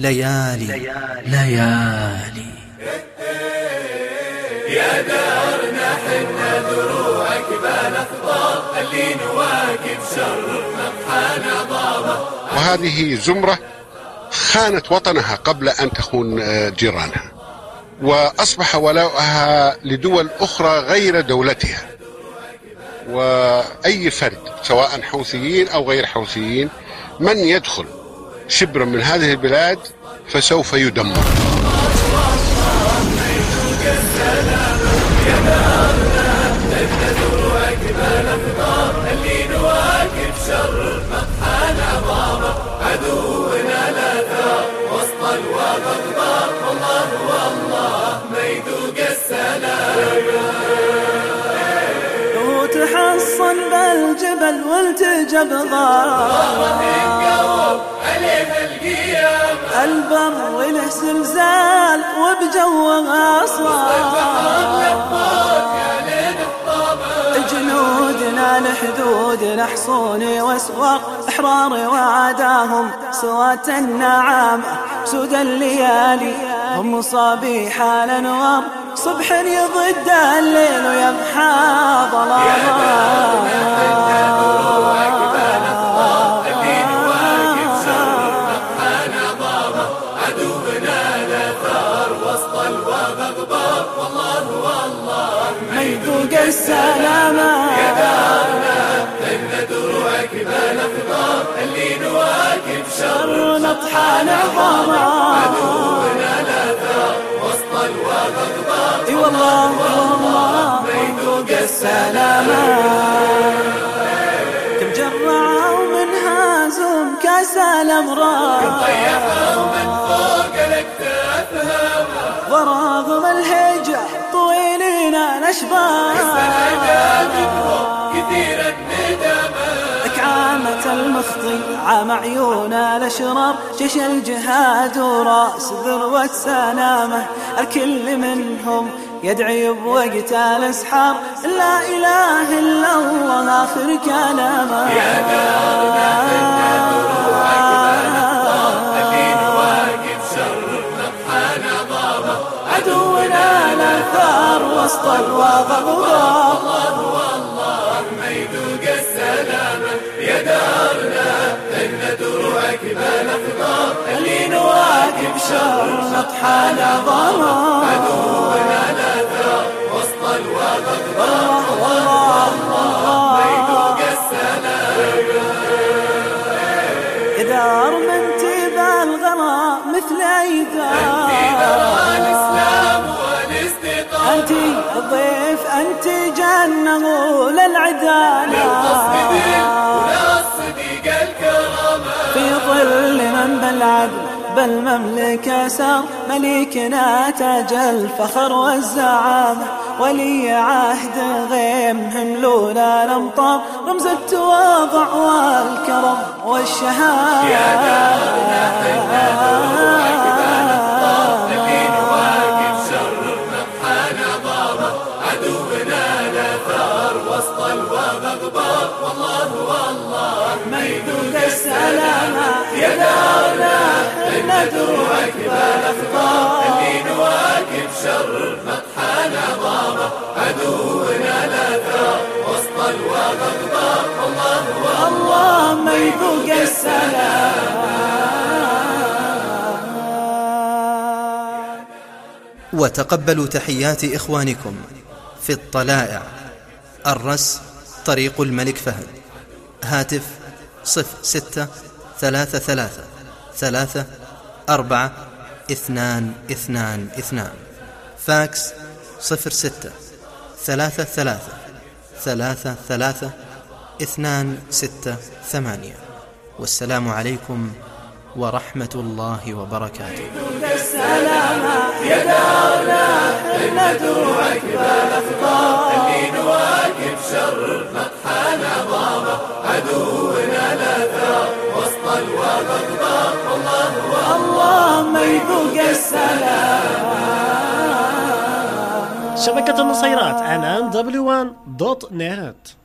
ليالي ليالي. يا دارنا حنا دروعك بالاخضار اللي نواكب شر مطحن عظامه. وهذه زمرة خانت وطنها قبل أن تخون جيرانها، وأصبح ولاؤها لدول أخرى غير دولتها، وأي فرد سواء حوثيين أو غير حوثيين من يدخل شبرا من هذه البلاد فسوف يدمر. عدونا لا ثار وسط الوغضبار، والله والله ما يذوق السلام. لو تحصن بالجبل والتجب ضار عليه القيامة البر وله زلزال وبجوه أصوات. جنودنا لحدودنا حصون واسواق احرار وعداهم سوات النعام سود الليالي هم صبيح الانوار صبح يضد الليل ويمحى ظلام. يذوق السلامة يا دارنا إن دروعك بالاخضار اللي نواكب شر نطحن عظامة. عدونا لا ثار وسط الوغضبار، اي والله والله يذوق السلامة. كم جرعوا من هازم كاس الامراض، كم طيحوا من فوق الاكتاف ورغم الهجة طويلين الأشبال كثير الندامة. كعامة المخطي عام عيون الأشرار جيش الجهاد وراس ذروة سلامة. الكل منهم يدعي بوقت الأسحار لا إله إلا الله آخر كلامه. يا دارنا إن دروعك اللي نواكب شر مطحن عظامه. عدونا لا ثار وسط الوغضبار، الله والله ما يذوق السلامة. يا دارنا إن دروعك بالاخضار اللي نواكب شر نطحن عظامة. عدونا لا ثار وسط الوغضبار، الله والله ما يذوق السلامة. إذا رمنت بالغلا مثل أيدار أنت الضيف أنت جنة للعدالة في ظل من بالعدل بالمملكة سار مليكنا تاج الفخر والزعامة. ولي عهد غيمهم لولا الأمطار رمز التواضع والكرم والشهامة. يا دارنا والله والله ما يذوق السلامة. يا دارنا إن دروعك بالاخضار اللي نواكب شر مطحن عظامه. عدونا لا ثار وسط الوغضبار، الله والله ما يذوق السلامة. وتقبلوا تحيات إخوانكم في الطلائع. الرس طريق الملك فهد، هاتف 0633342222، فاكس 0633332268. والسلام عليكم ورحمة الله وبركاته. يا دارنا إن دروعك بالاخضار اللي نواكب شر مطحن عظامه. عدونا لا ثار وسط الوغضبار، الله والله ما يذوق السلام. شبكة النصيرات @NW1.net